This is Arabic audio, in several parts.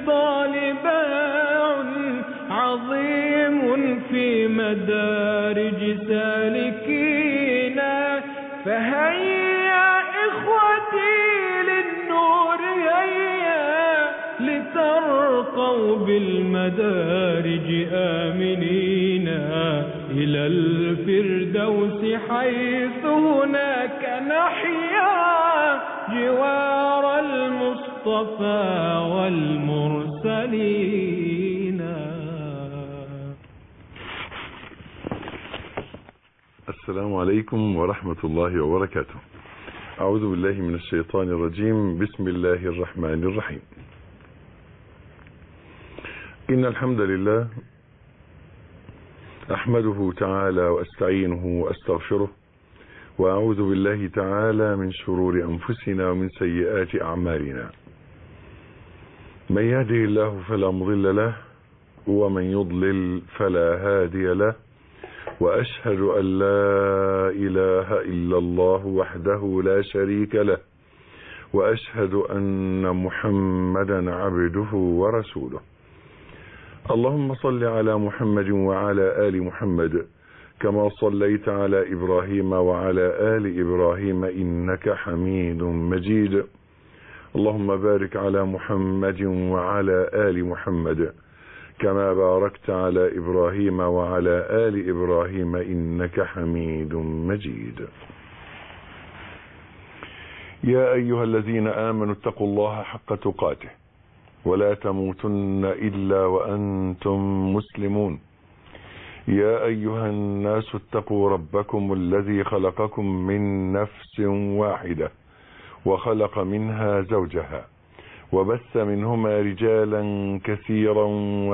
الفضال باع عظيم في مدارج سالكينا. فهيا إخوتي للنور هيا لترقوا بالمدارج آمنين إلى الفردوس حيث هناك نحيا جوار المصطفى والمرسلين. السلام عليكم ورحمة الله وبركاته. أعوذ بالله من الشيطان الرجيم. بسم الله الرحمن الرحيم. إن الحمد لله أحمده تعالى وأستعينه وأستغفره، وأعوذ بالله تعالى من شرور أنفسنا ومن سيئات أعمالنا. من يهده الله فلا مضل له، ومن يضلل فلا هادي له، وأشهد أن لا إله إلا الله وحده لا شريك له، وأشهد أن محمدا عبده ورسوله. اللهم صل على محمد وعلى آل محمد كما صليت على إبراهيم وعلى آل إبراهيم إنك حميد مجيد. اللهم بارك على محمد وعلى آل محمد كما باركت على إبراهيم وعلى آل إبراهيم إنك حميد مجيد. يا أيها الذين آمنوا اتقوا الله حق تقاته ولا تموتن إلا وأنتم مسلمون. يا أيها الناس اتقوا ربكم الذي خلقكم من نفس واحدة وخلق منها زوجها وبث منهما رجالا كثيرا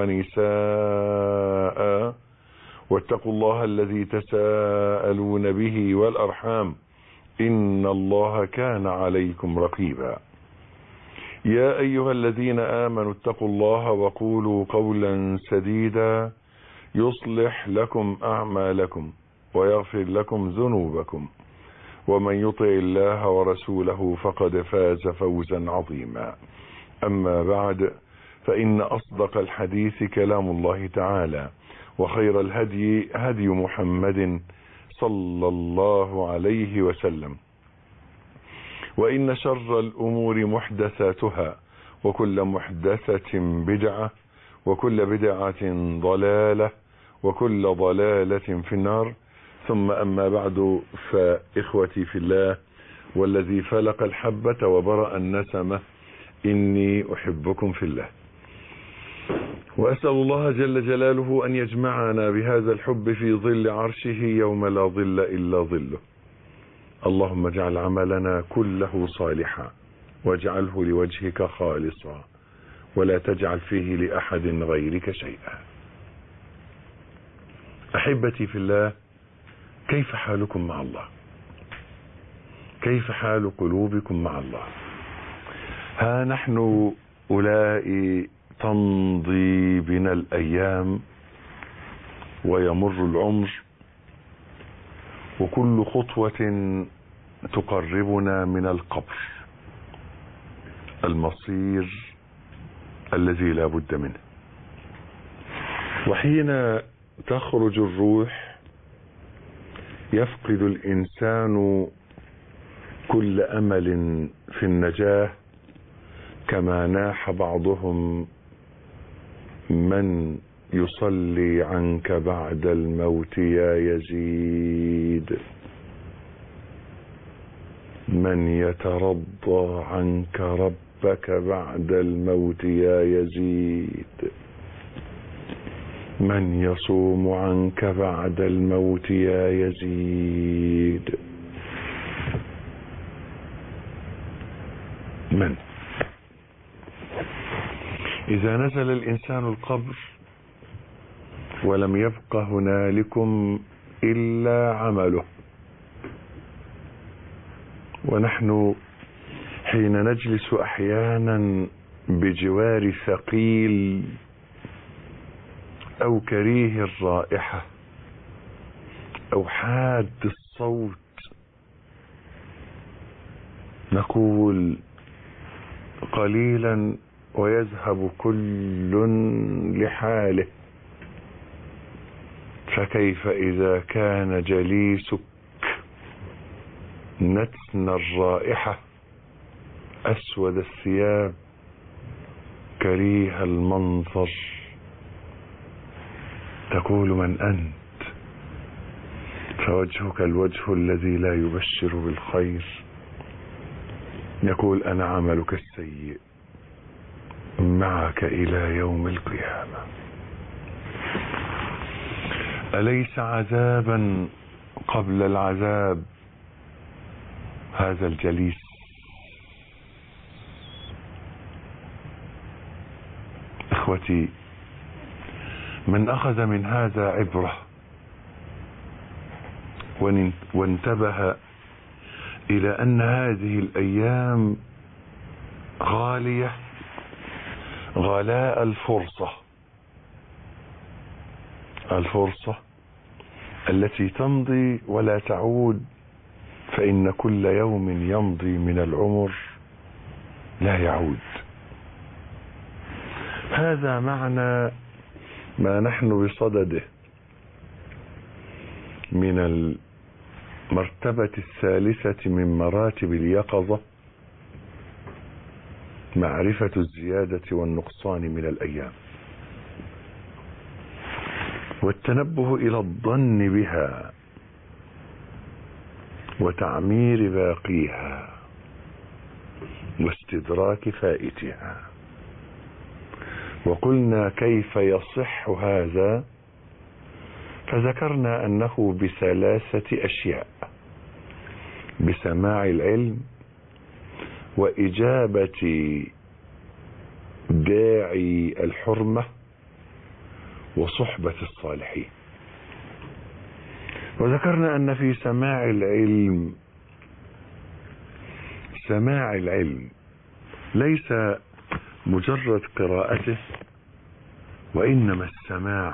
ونساء، واتقوا الله الذي تساءلون به والأرحام إن الله كان عليكم رقيبا. يا أيها الذين آمنوا اتقوا الله وقولوا قولا سديدا يصلح لكم أعمالكم ويغفر لكم ذنوبكم، ومن يطع الله ورسوله فقد فاز فوزا عظيما. أما بعد، فإن أصدق الحديث كلام الله تعالى، وخير الهدي هدي محمد صلى الله عليه وسلم، وإن شر الأمور محدثاتها، وكل محدثة بدعة، وكل بدعة ضلالة، وكل ضلالة في النار. ثم أما بعد، فإخوتي في الله والذي فلق الحبة وبرأ النسمة، إني أحبكم في الله، وأسأل الله جل جلاله أن يجمعنا بهذا الحب في ظل عرشه يوم لا ظل إلا ظله. اللهم اجعل عملنا كله صالحا، واجعله لوجهك خالصا، ولا تجعل فيه لأحد غيرك شيئا. أحبتي في الله، كيف حالكم مع الله؟ كيف حال قلوبكم مع الله؟ ها نحن أولئك تمضي بنا الأيام ويمر العمر، وكل خطوة تقربنا من القبر، المصير الذي لا بد منه. وحين تخرج الروح يفقد الإنسان كل أمل في النجاة، كما ناح بعضهم: من يصلي عنك بعد الموت يا يزيد، من يترضى عنك ربك بعد الموت يا يزيد، من يصوم عنك بعد الموت يا يزيد. من إذا نزل الإنسان القبر ولم يبق هنالكم إلا عمله، ونحن حين نجلس أحيانا بجوار ثقيل أو كريه الرائحة أو حاد الصوت، نقول قليلا ويذهب كل لحاله، فكيف إذا كان جليسك نتن الرائحة أسود الثياب كريه المنظر، تقول من أنت؟ فوجهك الوجه الذي لا يبشر بالخير، يقول أنا عملك السيء معك إلى يوم القيامة. أليس عذابا قبل العذاب هذا الجليس؟ إخوتي، من أخذ من هذا عبرة وانتبه إلى أن هذه الأيام غالية غلاء الفرصة التي تمضي ولا تعود، فإن كل يوم يمضي من العمر لا يعود. هذا معنى ما نحن بصدده من المرتبة الثالثة من مراتب اليقظة، معرفة الزيادة والنقصان من الأيام، والتنبه إلى الظن بها وتعمير باقيها واستدراك فائتها. وقلنا كيف يصح هذا، فذكرنا أنه بثلاثة أشياء: بسماع العلم، وإجابة داعي الحرمة، وصحبة الصالحين. وذكرنا أن في سماع العلم ليس مجرد قراءته، وإنما السماع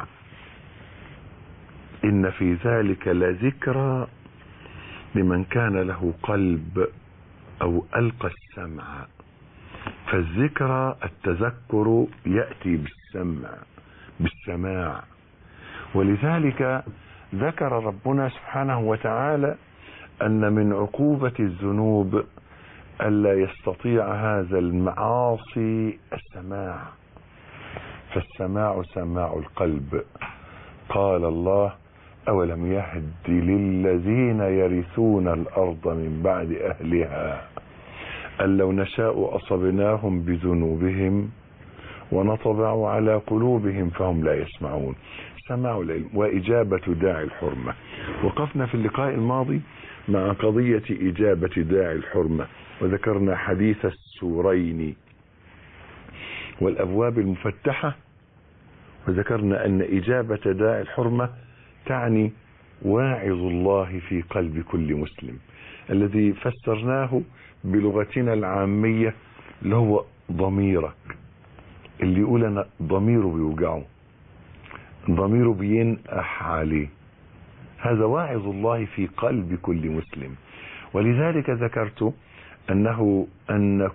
إن في ذلك لذكرى لمن كان له قلب أو ألقى السمع. فالذكرى التذكر يأتي بالسماع. ولذلك ذكر ربنا سبحانه وتعالى أن من عقوبة الذنوب ألا يستطيع هذا المعاصي السماع، فالسماع سماع القلب. قال الله: أولم يهد للذين يرثون الأرض من بعد أهلها أن لو نشاء أصبناهم بذنوبهم ونطبع على قلوبهم فهم لا يسمعون. سماع العلم وإجابة داعي الحرمة. وقفنا في اللقاء الماضي مع قضية إجابة داعي الحرمة، وذكرنا حديث السورين والأبواب المفتحة، وذكرنا أن إجابة داعي الحرمة تعني واعظ الله في قلب كل مسلم، الذي فسرناه بلغتنا العامية اللي هو ضميرك، اللي يقول أنا ضميره بيوجعه، ضميره بينقح عليه، هذا واعظ الله في قلب كل مسلم. ولذلك ذكرت أن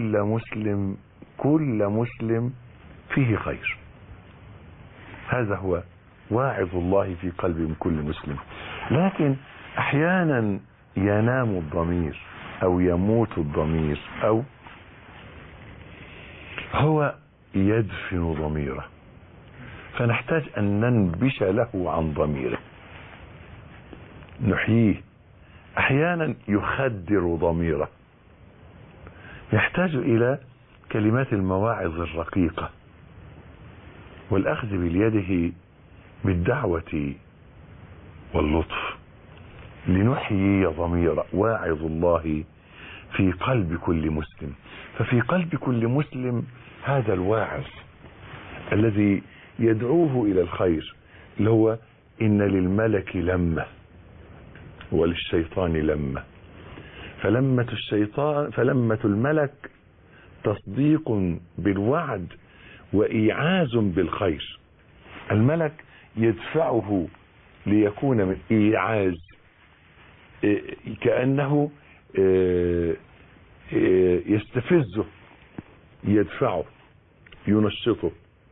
كل مسلم فيه خير. هذا هو واعظ الله في قلب كل مسلم. لكن أحيانا ينام الضمير أو يموت الضمير، أو هو يدفن ضميره، فنحتاج أن ننبش له عن ضميره، نحييه. أحيانا يخدر ضميره، يحتاج إلى كلمات المواعظ الرقيقة والأخذ باليده بالدعوة واللطف لنحيي ضميره. واعظ الله في قلب كل مسلم. ففي قلب كل مسلم هذا الواعظ الذي يدعوه إلى الخير، اللي هو إن للملك لمة وللشيطان لمة، فلمة الملك تصديق بالوعد وإيعاز بالخير. الملك يدفعه ليكون من إيعاز، كأنه يستفزه، يدفعه ينشطه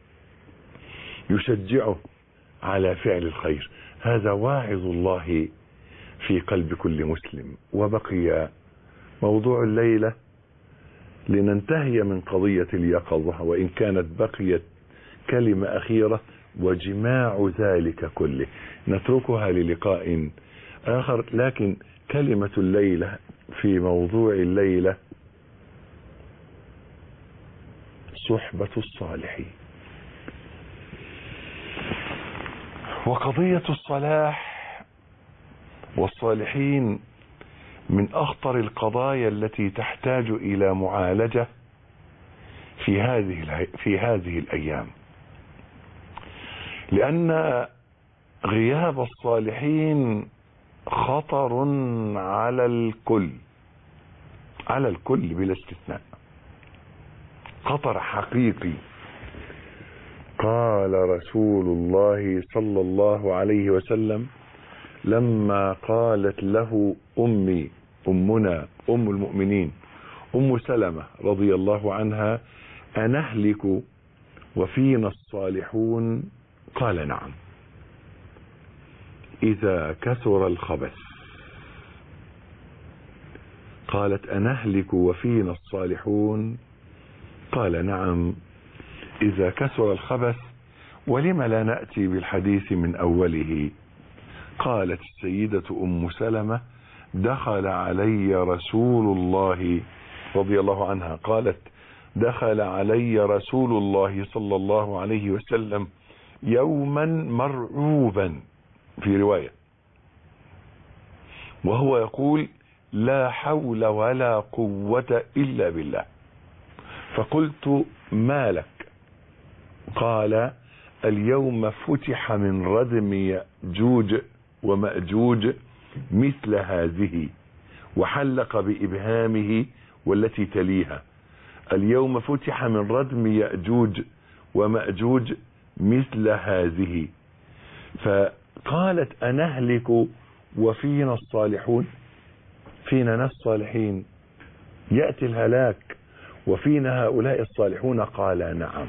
يشجعه على فعل الخير. هذا واعظ الله في قلب كل مسلم. وبقي موضوع الليلة لننتهي من قضية اليقظة، وإن كانت بقيت كلمة أخيرة وجماع ذلك كله نتركها للقاء آخر. لكن كلمة الليلة في موضوع الليلة صحبة الصالحين. وقضية الصلاح والصالحين من أخطر القضايا التي تحتاج إلى معالجة في هذه الأيام، لأن غياب الصالحين خطر على الكل بلا استثناء، خطر حقيقي. قال رسول الله صلى الله عليه وسلم لما قالت له أمنا أم المؤمنين أم سلمة رضي الله عنها: أنهلك وفينا الصالحون؟ قال: نعم، إذا كثر الخبث. قالت: أنهلك وفينا الصالحون؟ قال: نعم، إذا كثر الخبث. ولم لا نأتي بالحديث من أوله؟ قالت السيدة أم سلمة: دخل علي رسول الله رضي الله عنها، قالت: دخل علي رسول الله صلى الله عليه وسلم يوما مرعوبا، في رواية، وهو يقول: لا حول ولا قوة إلا بالله. فقلت: ما لك؟ قال: اليوم فتح من ردم يأجوج ومأجوج مثل هذه، وحلق بإبهامه والتي تليها: اليوم فتح من ردم يأجوج ومأجوج مثل هذه. فقالت: أنهلك وفينا الصالحون؟ فينا ناس صالحين يأتي الهلاك وفينا هؤلاء الصالحون؟ قال: نعم.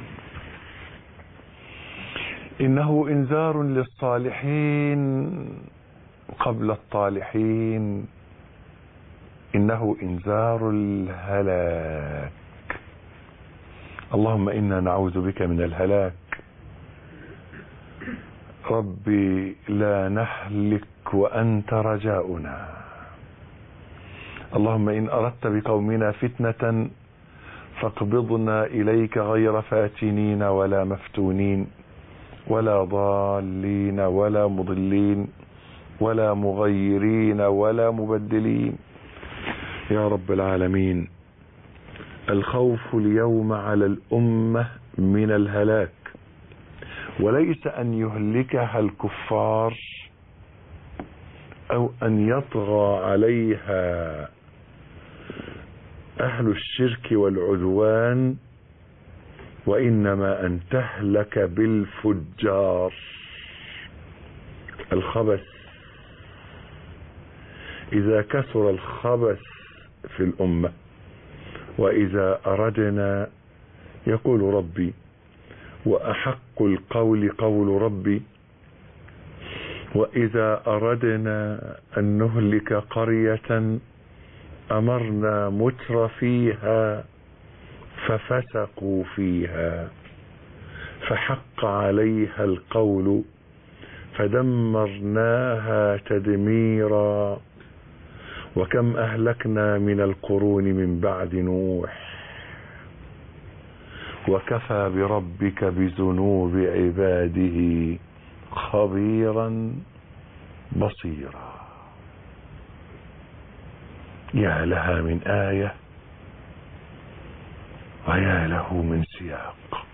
إنه إنذار للصالحين قبل الطالحين، إنه إنذار الهلاك. اللهم إنا نعوذ بك من الهلاك. ربي لا نهلك وأنت رجاؤنا. اللهم إن أردت بقومنا فتنة فاقبضنا إليك غير فاتنين ولا مفتونين ولا ضالين ولا مضلين ولا مغيرين ولا مبدلين يا رب العالمين. الخوف اليوم على الأمة من الهلاك، وليس أن يهلكها الكفار أو أن يطغى عليها أهل الشرك والعدوان، وإنما أن تهلك بالفجار. الخبث، إذا كثر الخبث في الأمة، وإذا أردنا، يقول ربي: وأحق القول قول ربي، وإذا أردنا أن نهلك قرية أمرنا متر فيها ففسقوا فيها فحق عليها القول فدمرناها تدميرا. وكم أهلكنا من القرون من بعد نوح، وكفى بربك بذنوب عباده خبيرا بصيرا. يا لها من آية ويا له من سياق.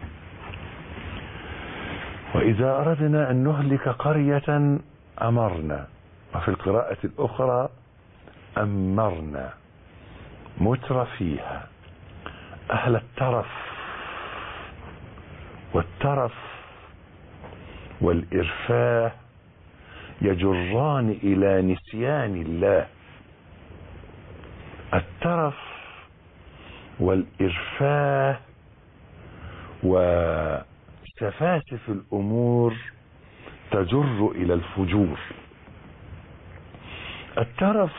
وإذا أردنا أن نهلك قرية أمرنا، وفي القراءة الأخرى أمرنا متر فيها. أهل الترف والترف والإرفاه يجران إلى نسيان الله. الترف والإرفاه وسفاسف الأمور تجر إلى الفجور. الترف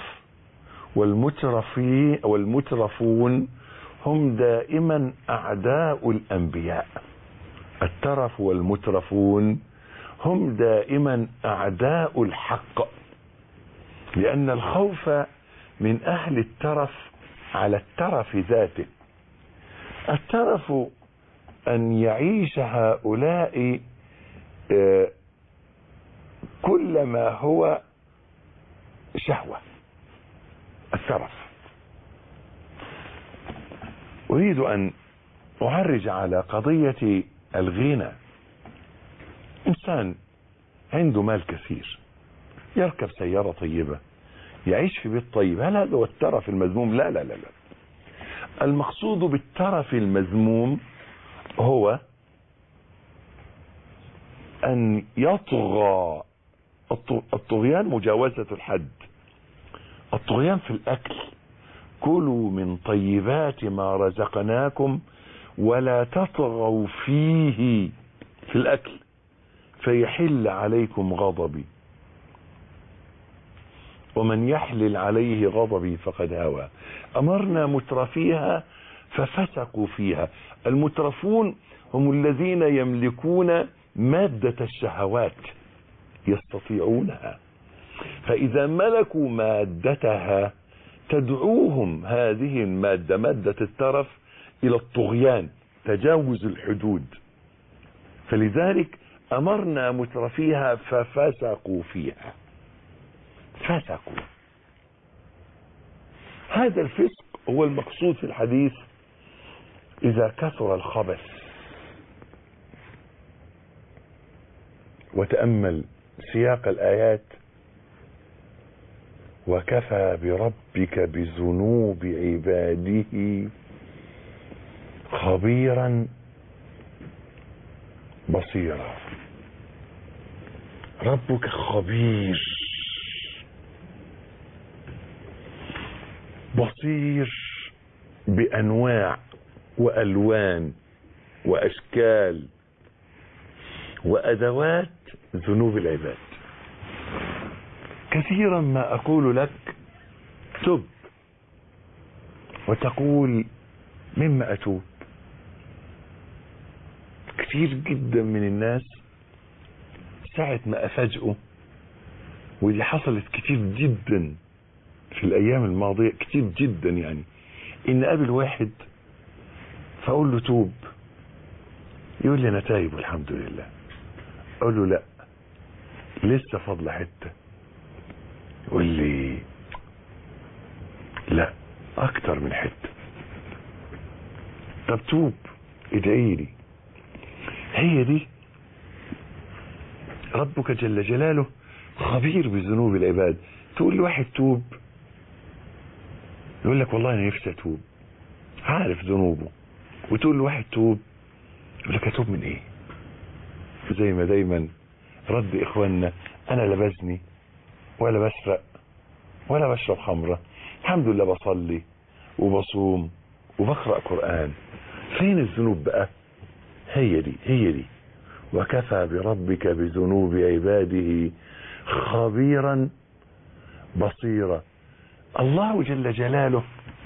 والمترفون هم دائما أعداء الأنبياء. الترف والمترفون هم دائما أعداء الحق، لأن الخوف من أهل الترف على الترف ذاته. الترف أن يعيش هؤلاء كل ما هو شهوة. الترف. أريد أن أعرج على قضية الغنى. إنسان عنده مال كثير، يركب سيارة طيبة، يعيش في بيت طيب، هل هذا هو الترف المذموم؟ لا لا لا لا. المقصود بالترف المذموم هو أن يطغى. الطغيان مجاوزة الحد. الطغيان في الأكل. كلوا من طيبات ما رزقناكم ولا تطغوا فيه في الأكل فيحل عليكم غضبي ومن يحلل عليه غضبي فقد هوى. أمرنا مترفيها ففسقوا فيها. المترفون هم الذين يملكون مادة الشهوات، يستطيعونها، فإذا ملكوا مادتها تدعوهم هذه المادة، مادة الترف، إلى الطغيان، تجاوز الحدود. فلذلك أمرنا مترفيها ففسقوا فيها. فسقوا. هذا الفسق هو المقصود في الحديث إذا كثر الخبث. وتأمل سياق الآيات: وكفى بربك بذنوب عباده خبيرا بصيرا. ربك خبير بصير بأنواع وألوان وأشكال وأدوات ذنوب العباد. كثيرا ما أقول لك تب، وتقول مما أتوب. كثير جدا من الناس ساعة ما أفاجئه، ودي حصلت كثير جدا في الأيام الماضية، كثير جدا يعني، إن قابل واحد فأقول له توب، يقول لي أنا تايب والحمد لله. أقول له لا، لسه فضل حتة. يقول لي لا، أكتر من حتة. طب توب، ادعي لي. هي دي ربك جل جلاله خبير بذنوب العباد. تقول لواحد توب، يقول لك والله أنا نفسي أتوب، عارف ذنوبه. وتقول لواحد توب، يقول لك أتوب من إيه؟ زي ما دايما رد إخواننا: أنا لا بزني ولا بسرق ولا بشرب خمرة، الحمد لله بصلي وبصوم وبقرأ قرآن. فين الذنوب بقى؟ هي دي. وكفى بربك بذنوب عباده خبيرا بصيرا. الله جل جلاله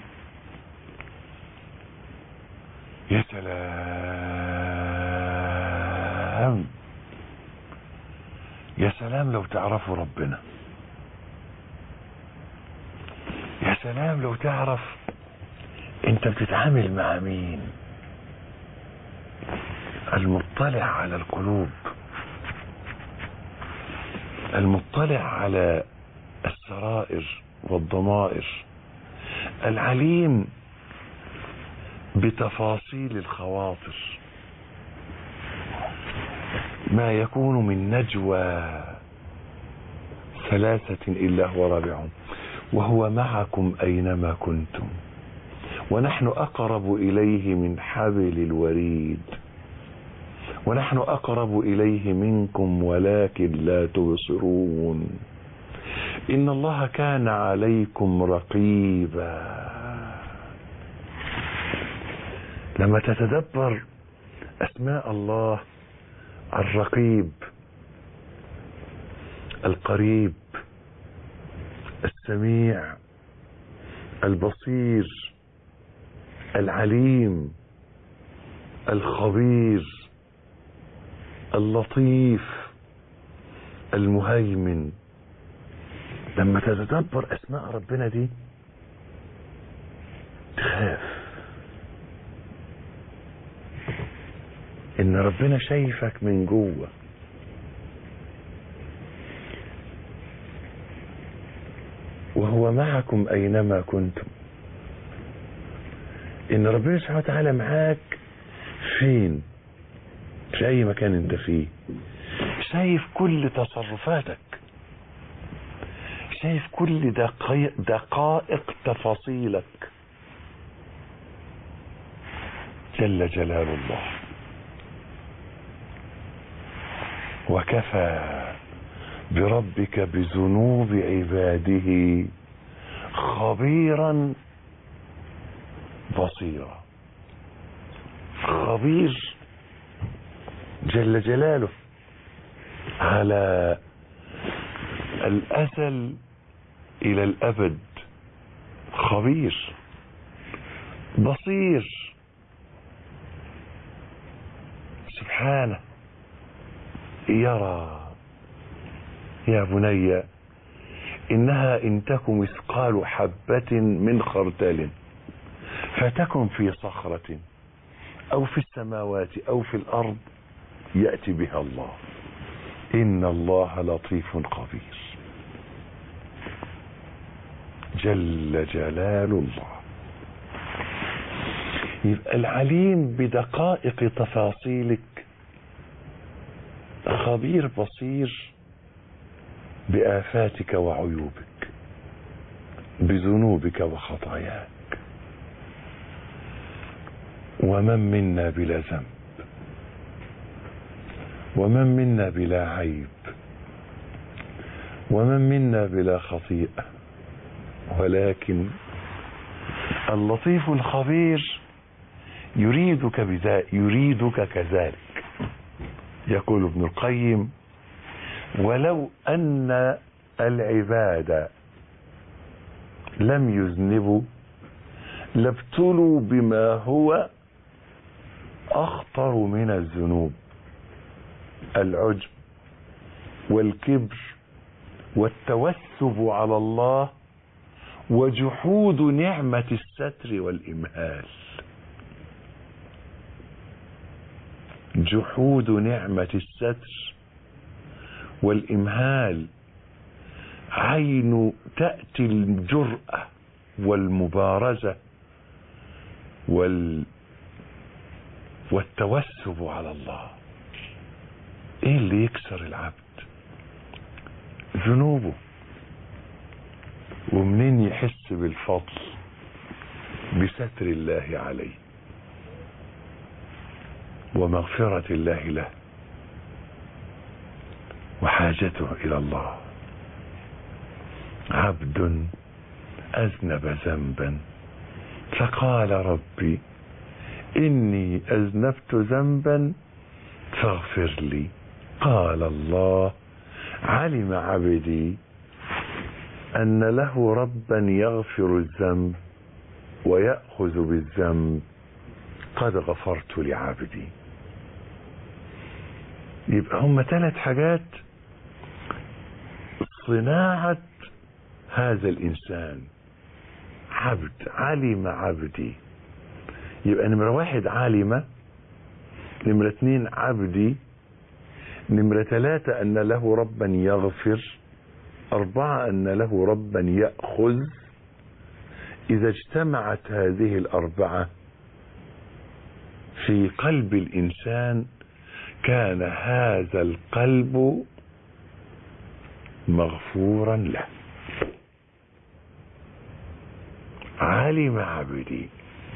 يا سلام، يا سلام لو تعرفوا ربنا، يا سلام لو تعرف انت بتتعامل مع مين. المطلع على القلوب، المطلع على السرائر والضمائر، العليم بتفاصيل الخواطر. ما يكون من نجوى ثلاثة إلا هو رابعهم وهو معكم أينما كنتم ونحن أقرب إليه من حبل الوريد ونحن أقرب إليه منكم ولكن لا تبصرون إن الله كان عليكم رقيبا. لما تتدبر أسماء الله الرقيب، القريب، السميع، البصير، العليم، الخبير، اللطيف، المهيمن. لما تتدبر أسماء ربنا دي تخاف إن ربنا شايفك من جوه. وهو معكم أينما كنتم. إن ربنا سبحانه وتعالى معاك فين؟ في أي مكان أنت فيه. شايف كل تصرفاتك، شايف كل دقائق تفاصيلك. جل جلال الله. وكفى بربك بذنوب عباده خبيرا بصيرا. خبير جل جلاله على الأزل إلى الأبد. خبير بصير سبحانه. يرى. يا بني إنها إن تك مثقال حبة من خردل فتكن في صخرة أو في السماوات أو في الأرض يأتي بها الله إن الله لطيف خبير. جل جلال الله. يبقى العليم بدقائق تفاصيلك، خبير بصير بآفاتك وعيوبك، بذنوبك وخطاياك. ومن منا بلا ذنب، ومن منا بلا عيب، ومن منا بلا خطيئة، ولكن اللطيف الخبير يريدك كذلك. يقول ابن القيم: ولو أن العباد لم يذنبوا لابتلوا بما هو أخطر من الذنوب: العجب والكبر والتوسب على الله وجحود نعمة الستر والإمهال. جحود نعمة الستر والإمهال. عين تأتي الجرأة والمبارزة والتوسب على الله. ايه اللي يكسر العبد؟ ذنوبه. ومنين يحس بالفضل؟ بستر الله عليه ومغفرة الله له وحاجته إلى الله. عبد أذنب ذنبا فقال: ربي إني أذنبت ذنبا فاغفر لي. قال الله: علم عبدي أن له ربا يغفر الذنب ويأخذ بالذنب، قد غفرت لعبدي. يبقى هم 3 حاجات صناعة هذا الإنسان. عبد. علم عبدي. يبقى نمرة 1 علم، نمرة 2 عبدي، نمرة 3 أن له ربا يغفر، 4 أن له ربا يأخذ. إذا اجتمعت هذه ال4 في قلب الإنسان كان هذا القلب مغفورا له. علم عبدي.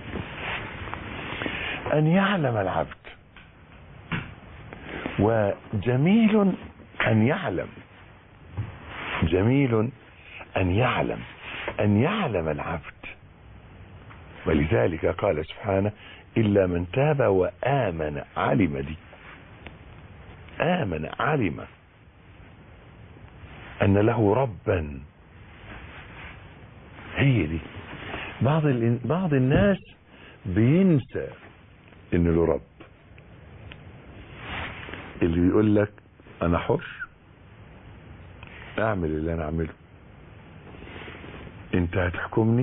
أن يعلم العبد. وجميل أن يعلم. جميل أن يعلم. أن يعلم العبد. ولذلك قال سبحانه: إلا من تاب وآمن. علم دي، آمن، علم أن له ربا. هي دي. بعض الناس بينسى إن له رب. اللي بيقول لك أنا حر، أعمل اللي أنا أعمله، أنت هتحكمني،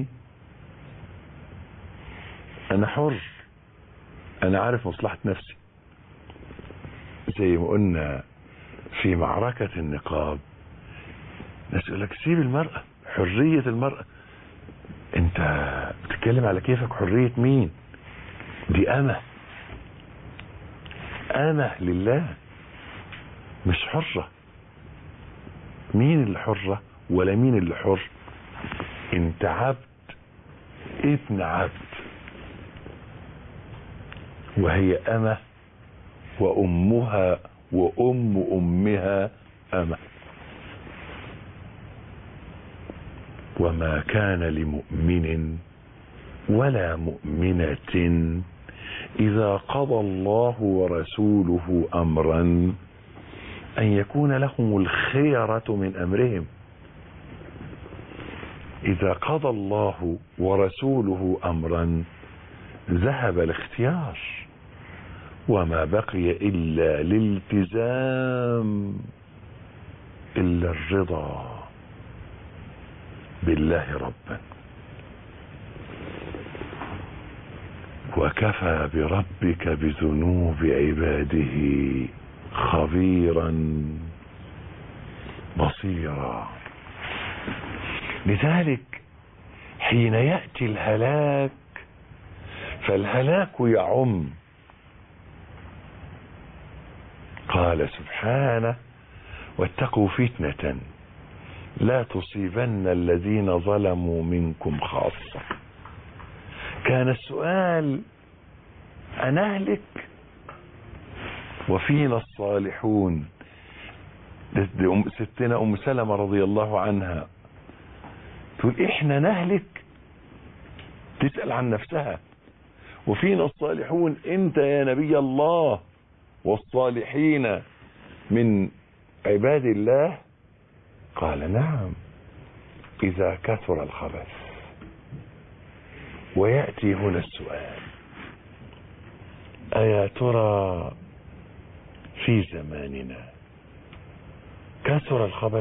أنا حر، أنا عارف مصلحة نفسي. زي ما قلنا في معركة النقاب، ناس يقول لك سيب المرأة، حرية المرأة. أنت بتتكلم على كيفك؟ حرية مين؟ دي أمة لله، مش حرة. مين اللي حرة ولا مين اللي حر؟ انت عبد، ابن عبد، وهي أمة، وأمها وأم أمها أمة. وما كان لمؤمن ولا مؤمنة إذا قضى الله ورسوله أمرا أن يكون لهم الخيرة من أمرهم. إذا قضى الله ورسوله أمرا ذهب الاختيار، وما بقي إلا الالتزام إلا الرضا بالله ربا. وكفى بربك بذنوب عباده خبيرا بصيرا. لذلك حين يأتي الهلاك فالهلاك يعم. قال سبحانه: واتقوا فتنة لا تصيبن الذين ظلموا منكم خاصة. كان السؤال: أنهلك وفينا الصالحون؟ ستنا أم سلمة رضي الله عنها تقول إحنا نهلك، تسأل عن نفسها، وفينا الصالحون، أنت يا نبي الله والصالحين من عباد الله. قال: نعم، إذا كثر الخبث. ويأتي هنا السؤال: أيا ترى في زماننا كثر الخبث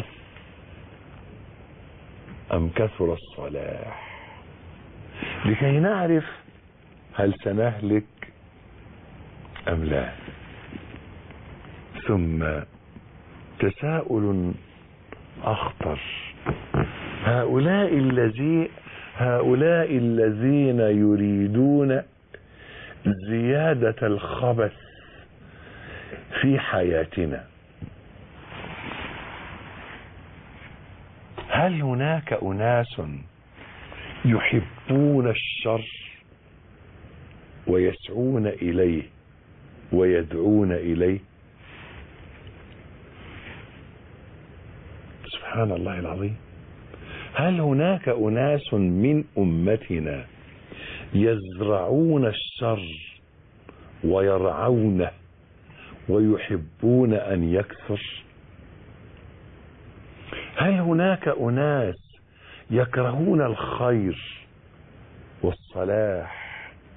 أم كثر الصلاح؟ لكي نعرف هل سنهلك أم لا. ثم تساؤل أخطر: هؤلاء الذين يريدون زيادة الخبث في حياتنا، هل هناك أناس يحبون الشر ويسعون إليه ويدعون إليه؟ سبحان الله العظيم. هل هناك أناس من أمتنا يزرعون الشر ويرعونه ويحبون أن يكثر؟ هل هناك أناس يكرهون الخير والصلاح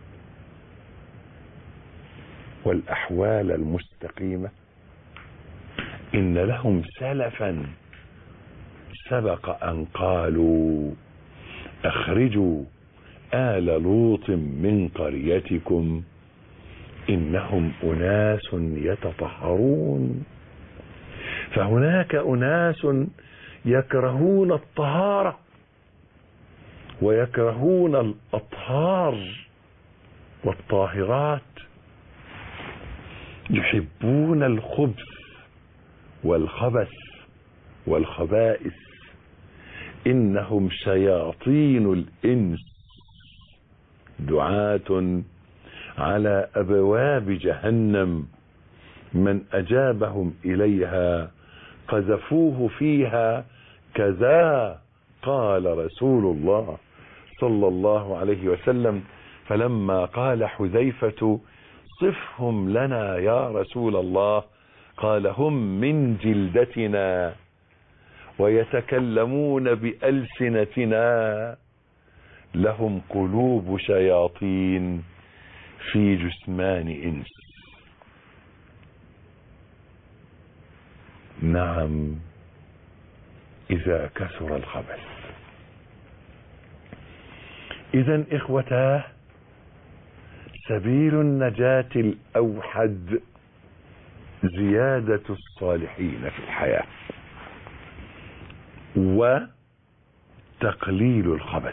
والأحوال المستقيمة؟ إن لهم سلفا سبق أن قالوا: أخرجوا آل لوط من قريتكم إنهم أناس يتطهرون. فهناك أناس يكرهون الطهارة ويكرهون الأطهار والطاهرات، يحبون الخبث والخبث والخبائث. إنهم شياطين الإنس دعاة على أبواب جهنم، من أجابهم إليها قذفوه فيها كذا قال رسول الله صلى الله عليه وسلم. فلما قال حذيفة صفهم لنا يا رسول الله قال هم من جلدتنا ويتكلمون بألسنتنا لهم قلوب شياطين في جثمان إنس. نعم إذا كثر الخبث. إذن إخوتاه سبيل النجاة الأوحد زيادة الصالحين في الحياة وتقليل الخبث.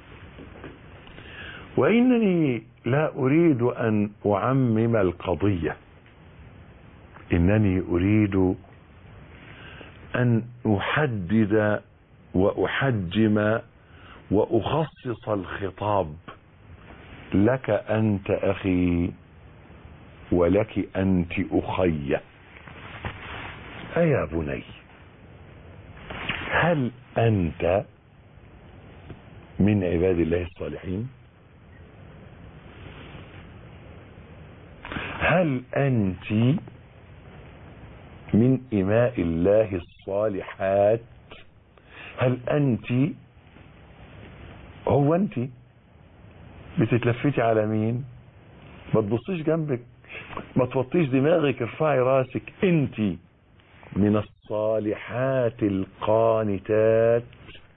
وإنني لا أريد أن أعمم القضية، إنني أريد أن أحدد وأحجم وأخصص الخطاب لك أنت أخي ولك أنت أخي. أيا بني، هل أنت من عباد الله الصالحين؟ هل أنت من إماء الله الصالحات؟ هل أنت هو أنت بتتلفتي على مين؟ ما تبصيش جنبك، ما توطيش دماغك، ارفعي راسك. أنت من الصالحات القانتات.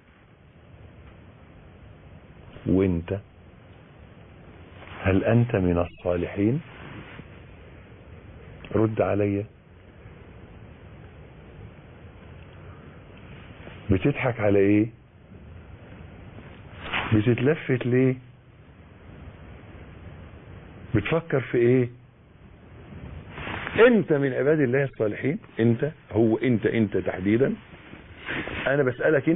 وانت هل أنت من الصالحين؟ رد علي. بتضحك على ايه؟ بتتلفت ليه؟ بتفكر في ايه؟ انت من عباد الله الصالحين؟ انت هو انت تحديدا. انا بسألك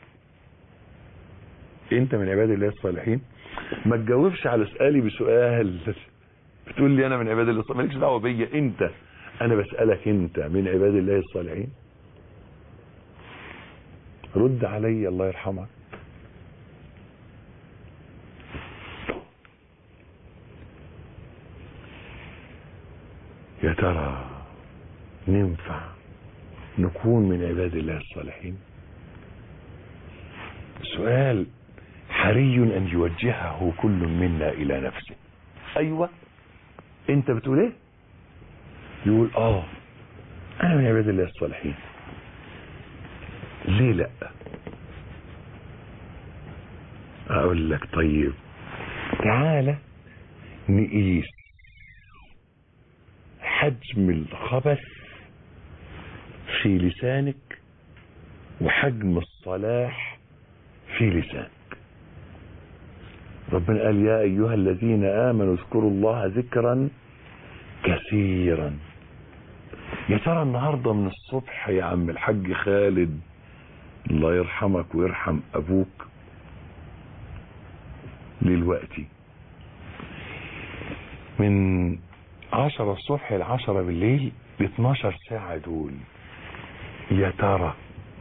انت من عباد الله الصالحين؟ ما تجاوبش على سؤالي بسؤال بتقول لي انا من عباد الله الصالحين. مالكش دعوه بيا انت. انا بسألك انت من عباد الله الصالحين؟ رد علي الله يرحمك. يا ترى ننفع نكون من عباد الله الصالحين؟ سؤال حري أن يوجهه كل منا إلى نفسه. أيوة، أنت بتقول إيه؟ يقول أنا من عباد الله الصالحين. ليه لا؟ أقول لك طيب تعالى نقيس حجم الخبث في لسانك وحجم الصلاح في لسانك. ربنا قال يا أيها الذين آمنوا اذكروا الله ذكرا كثيرا. يا ترى النهاردة من الصبح يا عم الحاج خالد الله يرحمك ويرحم أبوك دلوقتي من 10 الصبح ل10 بالليل ل12 ساعة دول، يا ترى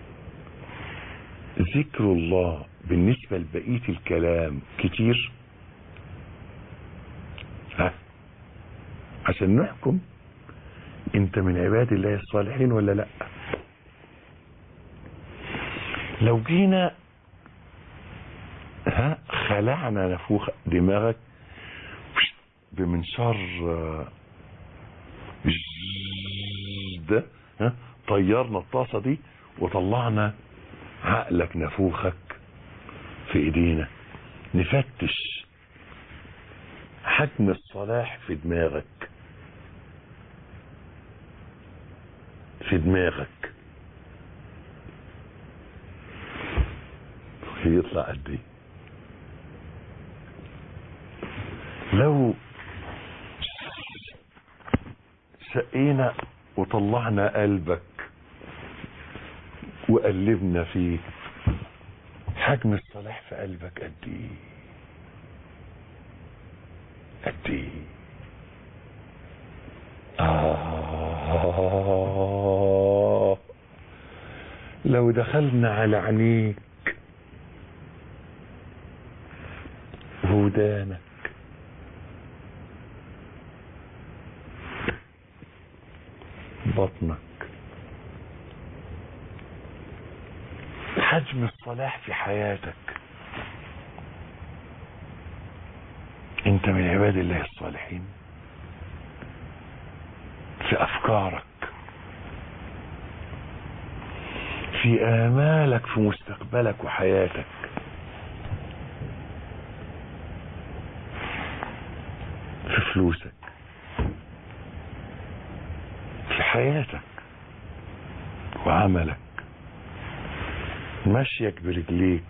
ذكر الله بالنسبة لبقية الكلام كتير؟ عشان نحكم انت من عباد الله الصالحين ولا لا. لو جينا خلعنا نفوخ دماغك بمنشار ده، طيرنا الطاسة دي وطلعنا عقلك نفوخك في ايدينا، نفتش حجم الصلاح في دماغك يطلع قد ايه؟ لو سقينا وطلعنا قلبك وقلبنا فيه، حجم الصلاح في قلبك قد ايه؟ لو دخلنا على عينيك ودانك بطنك. حجم الصلاح في حياتك. انت من عباد الله الصالحين. في افكارك، في آمالك، في مستقبلك وحياتك. في فلوسك، في حياتك وعملك، مشيك برجليك.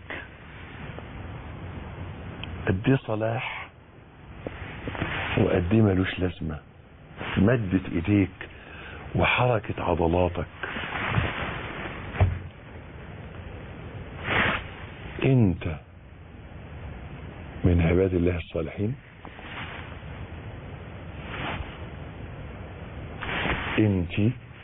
قد ايه صلاح وقد ايه ملوش لازمه. مدة ايديك وحركة عضلاتك. انت من عباد الله الصالحين. انت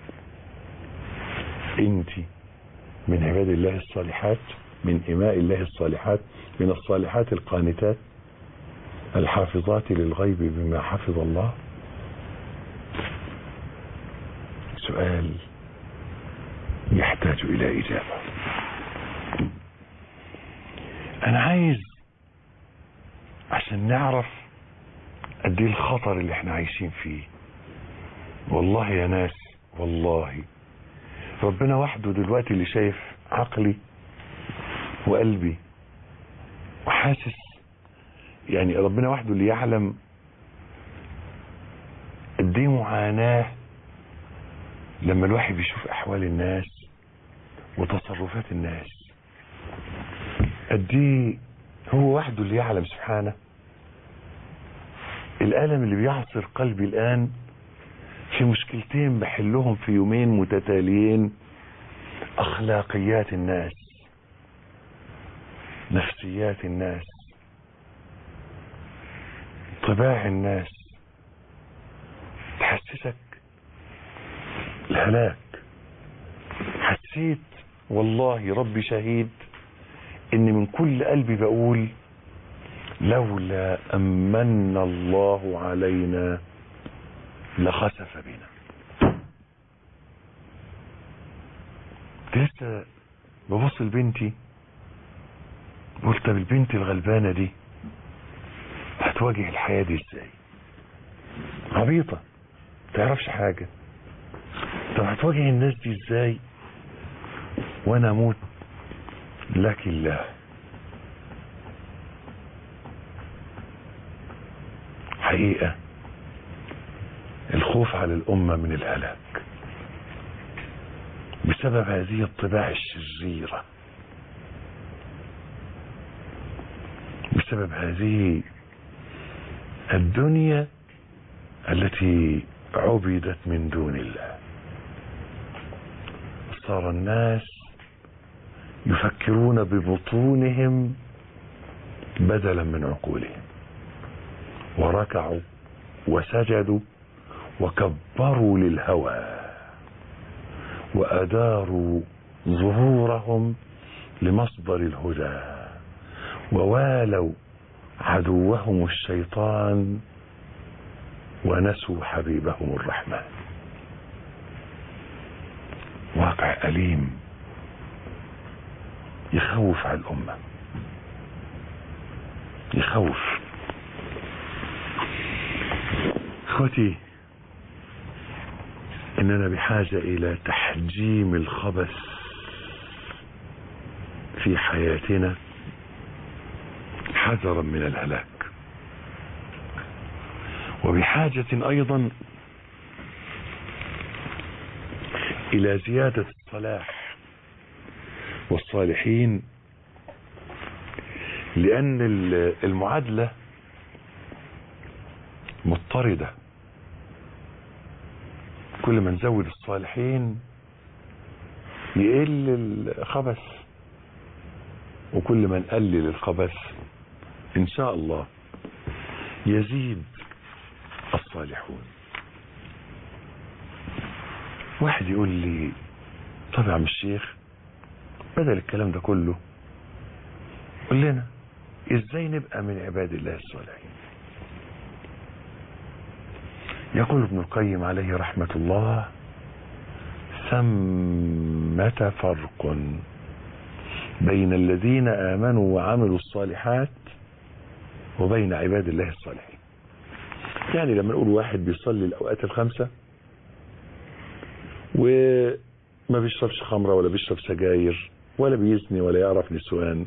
من عباد الله الصالحات، من إماء الله الصالحات، من الصالحات القانتات الحافظات للغيب بما حفظ الله. سؤال يحتاج إلى إجابة. أنا عايز عشان نعرف قد ايه الخطر اللي احنا عايشين فيه. والله يا ناس، والله ربنا وحده دلوقتي اللي شايف عقلي وقلبي وحاسس. يعني ربنا وحده اللي يعلم قد ايه معاناة لما الواحد بيشوف احوال الناس وتصرفات الناس. قد ايه هو وحده اللي يعلم سبحانه الألم اللي بيعصر قلبي الآن في مشكلتين بحلهم في يومين متتاليين. أخلاقيات الناس، نفسيات الناس، طباع الناس، تحسسك الهلاك. حسيت والله ربي شهيد ان من كل قلبي بقول لولا أمن الله علينا لخسف بنا. لسه ببص لبنتي قلت طب البنت الغلبانة دي هتواجه الحياة دي ازاي؟ عبيطة تعرفش حاجة. طب هتواجه الناس دي ازاي وانا اموت لك الله؟ حقيقة الخوف على الأمة من الهلاك بسبب هذه الطباع الشريرة، بسبب هذه الدنيا التي عبدت من دون الله. صار الناس يفكرون ببطونهم بدلا من عقولهم، وركعوا وسجدوا وكبروا للهوى، وأداروا ظهورهم لمصدر الهدى، ووالوا عدوهم الشيطان ونسوا حبيبهم الرحمن. واقع أليم يخوف على الأمة، يخوف. اخوتي، اننا بحاجة الى تحجيم الخبث في حياتنا حذرا من الهلاك، وبحاجة ايضا الى زيادة الصلاح والصالحين، لان المعادلة مضطردة. كل ما نزود الصالحين يقل الخبث، وكل ما نقلل الخبث ان شاء الله يزيد الصالحون. واحد يقول لي طب يا عم الشيخ بدل الكلام ده كله قل لنا ازاي نبقى من عباد الله الصالحين. يقول ابن القيم عليه رحمة الله ثمة فرق بين الذين آمنوا وعملوا الصالحات وبين عباد الله الصالحين. يعني لما نقول واحد بيصلي الأوقات الخمسة وما بيشربش خمرة ولا بيشرب سجاير ولا بيزني ولا يعرف نسوان،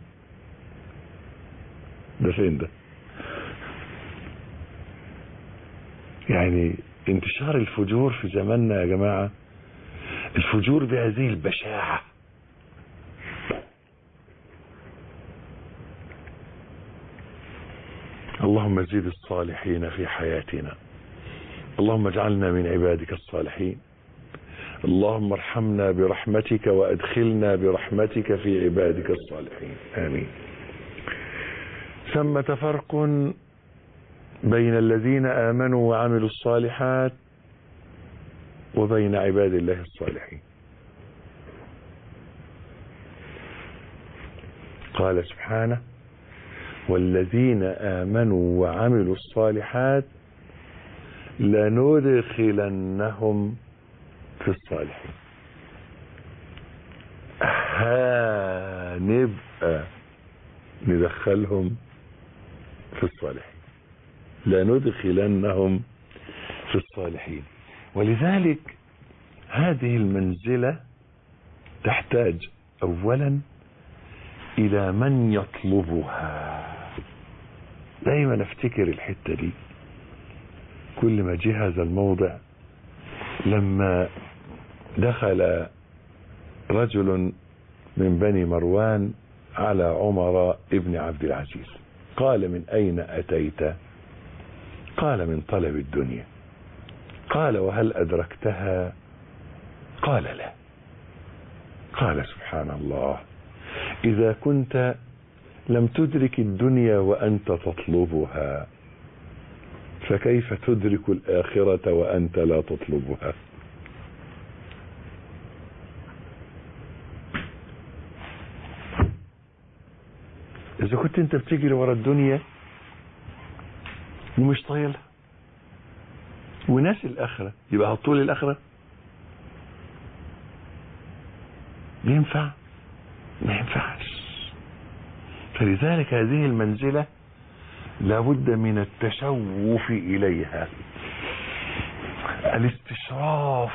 ده فين ده؟ يعني انتشار الفجور في زماننا يا جماعة، الفجور بهذه البشاعة. اللهم زد الصالحين في حياتنا، اللهم اجعلنا من عبادك الصالحين، اللهم ارحمنا برحمتك وادخلنا برحمتك في عبادك الصالحين، آمين. ثمة فرق بين الذين آمنوا وعملوا الصالحات وبين عباد الله الصالحين. قال سبحانه: والذين آمنوا وعملوا الصالحات لندخلنهم في الصالحين. هنبقى ندخلهم في الصالحين، لندخلنهم في الصالحين. ولذلك هذه المنزلة تحتاج أولا إلى من يطلبها. دايما افتكر الحتة دي كل ما جه هذا الموضع. لما دخل رجل من بني مروان على عمر ابن عبد العزيز قال: من أين أتيت؟ قال: من طلب الدنيا. قال: وهل أدركتها؟ قال: لا. قال: سبحان الله، إذا كنت لم تدرك الدنيا وأنت تطلبها، فكيف تدرك الآخرة وأنت لا تطلبها؟ إذا كنت أنت بتجري ورا الدنيا ومش طايلها وناس الآخرة، يبقى هتطول الآخرة؟ ينفع؟ ما ينفعش. فلذلك هذه المنزلة لابد من التشوف إليها، الاستشراف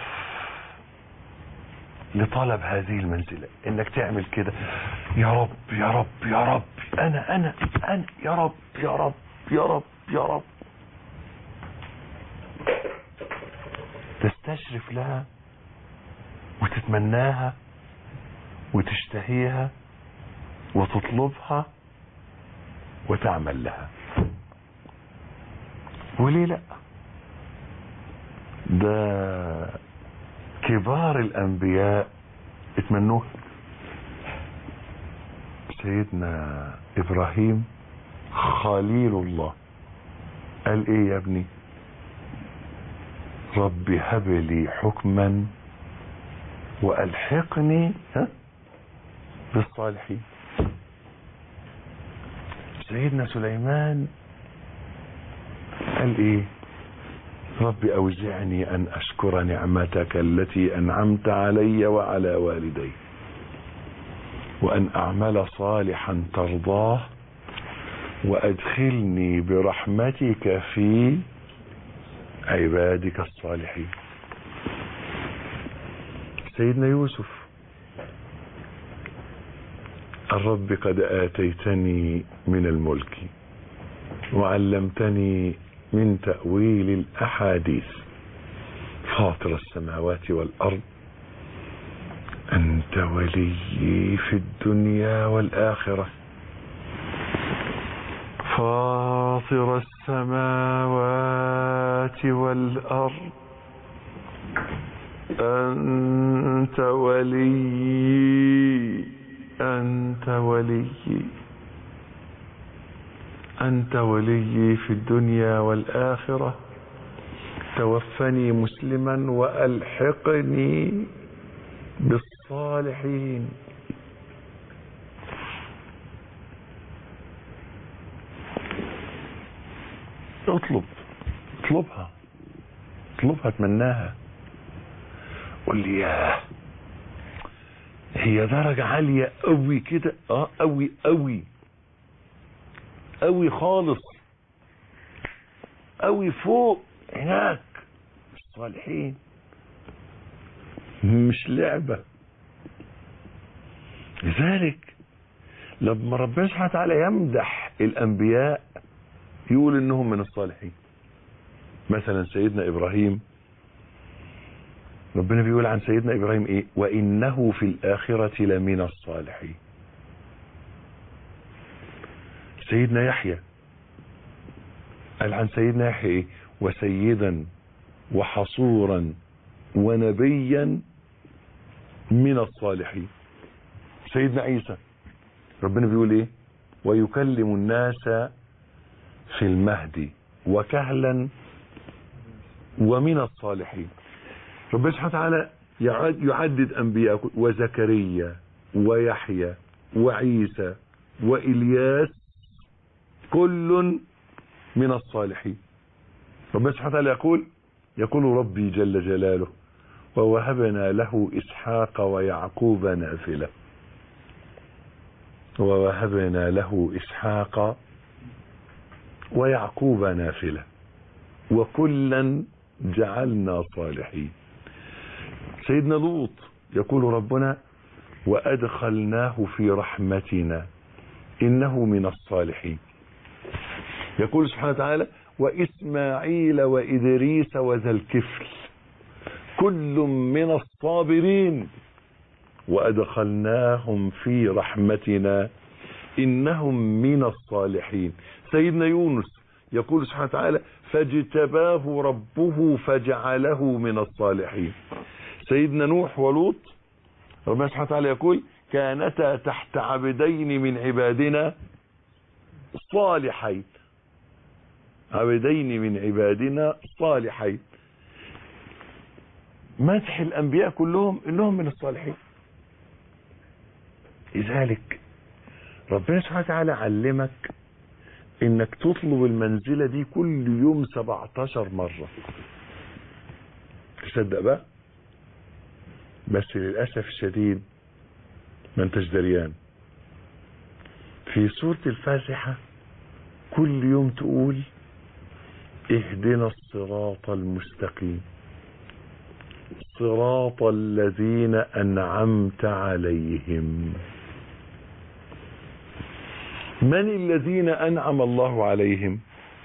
لطلب هذه المنزلة، انك تعمل كده: يا رب يا رب يا رب، انا يا رب يا رب يا رب يا رب. تستشرف لها وتتمناها وتشتهيها وتطلبها وتعمل لها. وليه لا؟ ده كبار الانبياء اتمنوها. سيدنا ابراهيم خليل الله قال ايه يا ابني؟ رب هب لي حكما والحقني بالصالحين. سيدنا سليمان قال ايه؟ رب اوزعني ان اشكر نعمتك التي انعمت علي وعلى والدي وان اعمل صالحا ترضاه وادخلني برحمتك في عبادك الصالحين. سيدنا يوسف: الرب قد آتيتني من الملك وعلمتني من تأويل الأحاديث فاطر السماوات والأرض أنت ولي في الدنيا والآخرة. فاطر السماوات والأرض أنت ولي أنت ولي في الدنيا والآخرة. توفني مسلما وألحقني بالصالحين. اطلبها، تمناها. قل لي: ياه، هي درجة عالية قوي كده، قوي قوي قوي خالص، قوي فوق هناك الصالحين، مش لعبة. لذلك لما ربنا سبحانه وتعالى يمدح الأنبياء يقول إنهم من الصالحين. مثلا سيدنا إبراهيم، ربنا بيقول عن سيدنا إبراهيم إيه؟ وإنه في الآخرة لمن الصالحين. سيدنا يحيى قال عن سيدنا يحيى إيه؟ وسيدا وحصورا ونبيا من الصالحين. سيدنا عيسى ربنا بيقول إيه؟ ويكلم الناس في المهد وكهلا ومن الصالحين. ربنا سبحانه وتعالى يعدد أنبياء، وزكريا ويحيى وعيسى وإلياس كل من الصالحين. ربنا سبحانه وتعالى يقول ربي جل جلاله ووهبنا له إسحاق ويعقوب نافلة، ووهبنا له إسحاق ويعقوب نافلة وكلا جعلنا صالحين. سيدنا لوط يقول ربنا وأدخلناه في رحمتنا إنه من الصالحين. يقول سبحانه وتعالى وإسماعيل وإدريس وذا الكفل كل من الصابرين وأدخلناهم في رحمتنا إنهم من الصالحين. سيدنا يونس يقول سبحانه وتعالى فاجتباه ربه فجعله من الصالحين. سيدنا نوح ولوط ربنا سبحانه وتعالى يقول كانتا تحت عبدين من عبادنا صالحين، عبدين من عبادنا صالحين. مدح الأنبياء كلهم إنهم من الصالحين. لذلك ربنا سبحانه وتعالى علمك إنك تطلب المنزلة دي كل يوم 17 مرة. تصدق بقى؟ بس للأسف الشديد ما انتش دريان. في سورة الفاتحة كل يوم تقول اهدنا الصراط المستقيم صراط الذين أنعمت عليهم. من الذين أنعم الله عليهم؟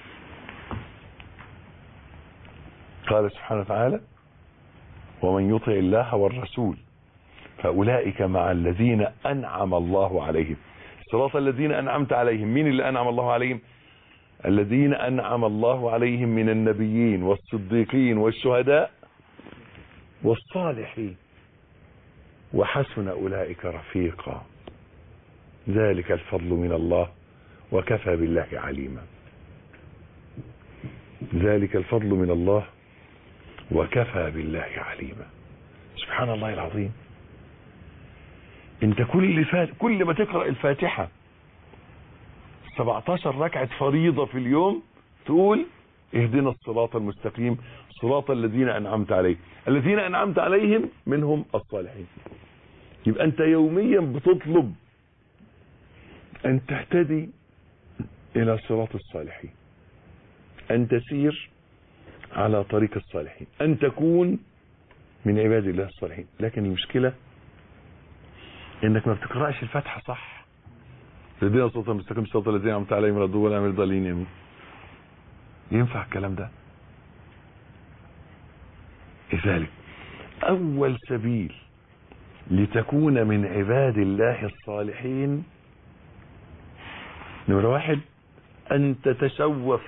قال سبحانه وتعالى ومن يطع الله والرسول فأولئك مع الذين أنعم الله عليهم. صراط الذين أنعمت عليهم، مين اللي أنعم الله عليهم؟ الذين أنعم الله عليهم من النبيين والصديقين والشهداء والصالحين وحسن أولئك رفيقا ذلك الفضل من الله وكفى بالله عليما. ذلك الفضل من الله وكفى بالله عليما. سبحان الله العظيم. انت كل ما تقرأ الفاتحة 17 ركعة فريضة في اليوم تقول اهدنا الصراط المستقيم صراط الذين أنعمت عليهم، الذين أنعمت عليهم منهم الصالحين. يبقى انت يوميا بتطلب أن تهتدي إلى صراط الصالحين، أن تسير على طريق الصالحين، أن تكون من عباد الله الصالحين. لكن المشكلة إنك ما بتقرأش الفاتحة صح. اهدنا الصراط المستقيم صراط الذين أنعمت عليهم غير المغضوب عليهم ولا الضالين. ينفع الكلام ده؟ لذلك أول سبيل لتكون من عباد الله الصالحين نمرة 1 أن تتشوف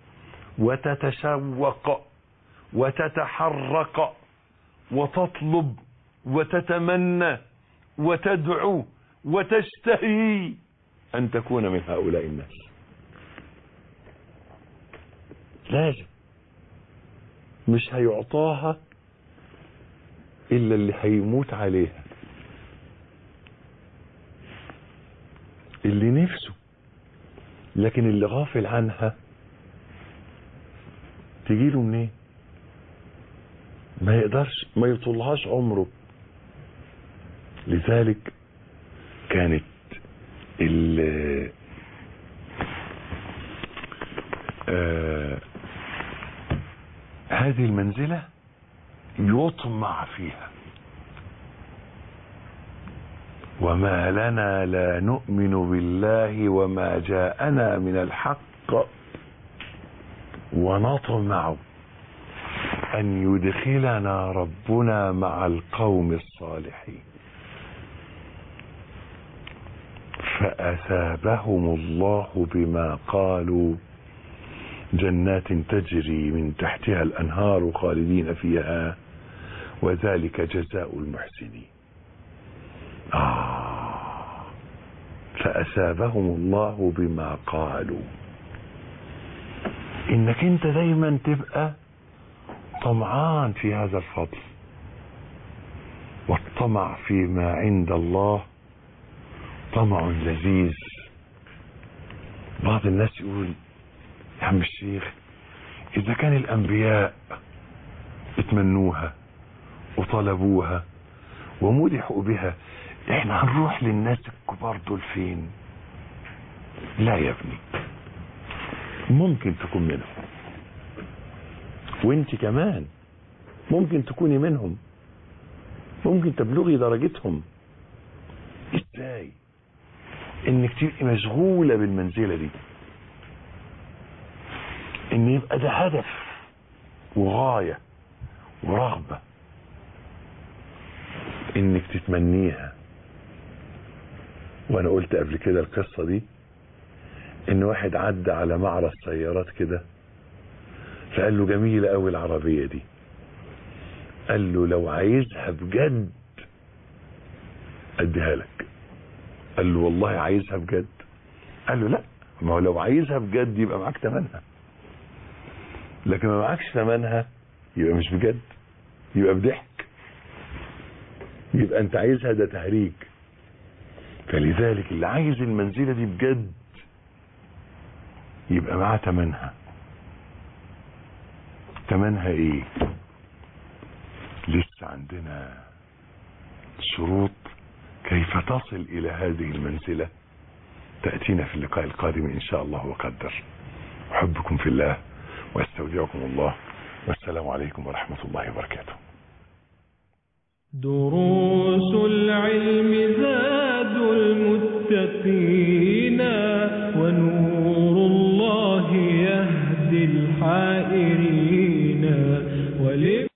وتتشوق وتتحرك وتطلب وتتمنى وتدعو وتشتهي أن تكون من هؤلاء الناس. لازم، مش هيعطاها إلا اللي هيموت عليها، اللي نفسه. لكن اللي غافل عنها تجيله منين؟ ما يقدرش، ما يطولهاش عمره. لذلك كانت هذه المنزلة يطمع فيها. وما لنا لا نؤمن بالله وما جاءنا من الحق ونطمع أن يدخلنا ربنا مع القوم الصالحين. فأثابهم الله بما قالوا جنات تجري من تحتها الأنهار خالدين فيها وذلك جزاء المحسنين. فأثابهم الله بما قالوا. إنك أنت دايما تبقى طمعان في هذا الفضل، والطمع فيما عند الله طمع لذيذ. بعض الناس يقول يا عم الشيخ إذا كان الأنبياء اتمنوها وطلبوها ومدحوا بها، احنا هنروح للناس الكبار دول فين؟ لا يا ابني، ممكن تكون منهم، وانت كمان ممكن تكوني منهم، ممكن تبلغي درجتهم. ازاي؟ انك تبقي مشغولة بالمنزلة دي، ان يبقى ده هدف وغاية ورغبة انك تتمنيها. وانا قلت قبل كده القصة دي، ان واحد عدى على معرض سيارات كده فقال له جميلة قوي العربية دي، قال له لو عايزها بجد اديها لك. قال له والله عايزها بجد. قال له لا، ما هو لو عايزها بجد يبقى معاك ثمنها، لكن ما معاكش ثمنها يبقى مش بجد، يبقى بضحك، يبقى انت عايزها ده تهريج. فلذلك اللي عايز المنزلة دي بجد يبقى معاه ثمنها. ثمنها ايه؟ لسه عندنا شروط كيف تصل الى هذه المنزلة تأتينا في اللقاء القادم ان شاء الله وقدر. احبكم في الله واستودعكم الله، والسلام عليكم ورحمة الله وبركاته. دروس العلم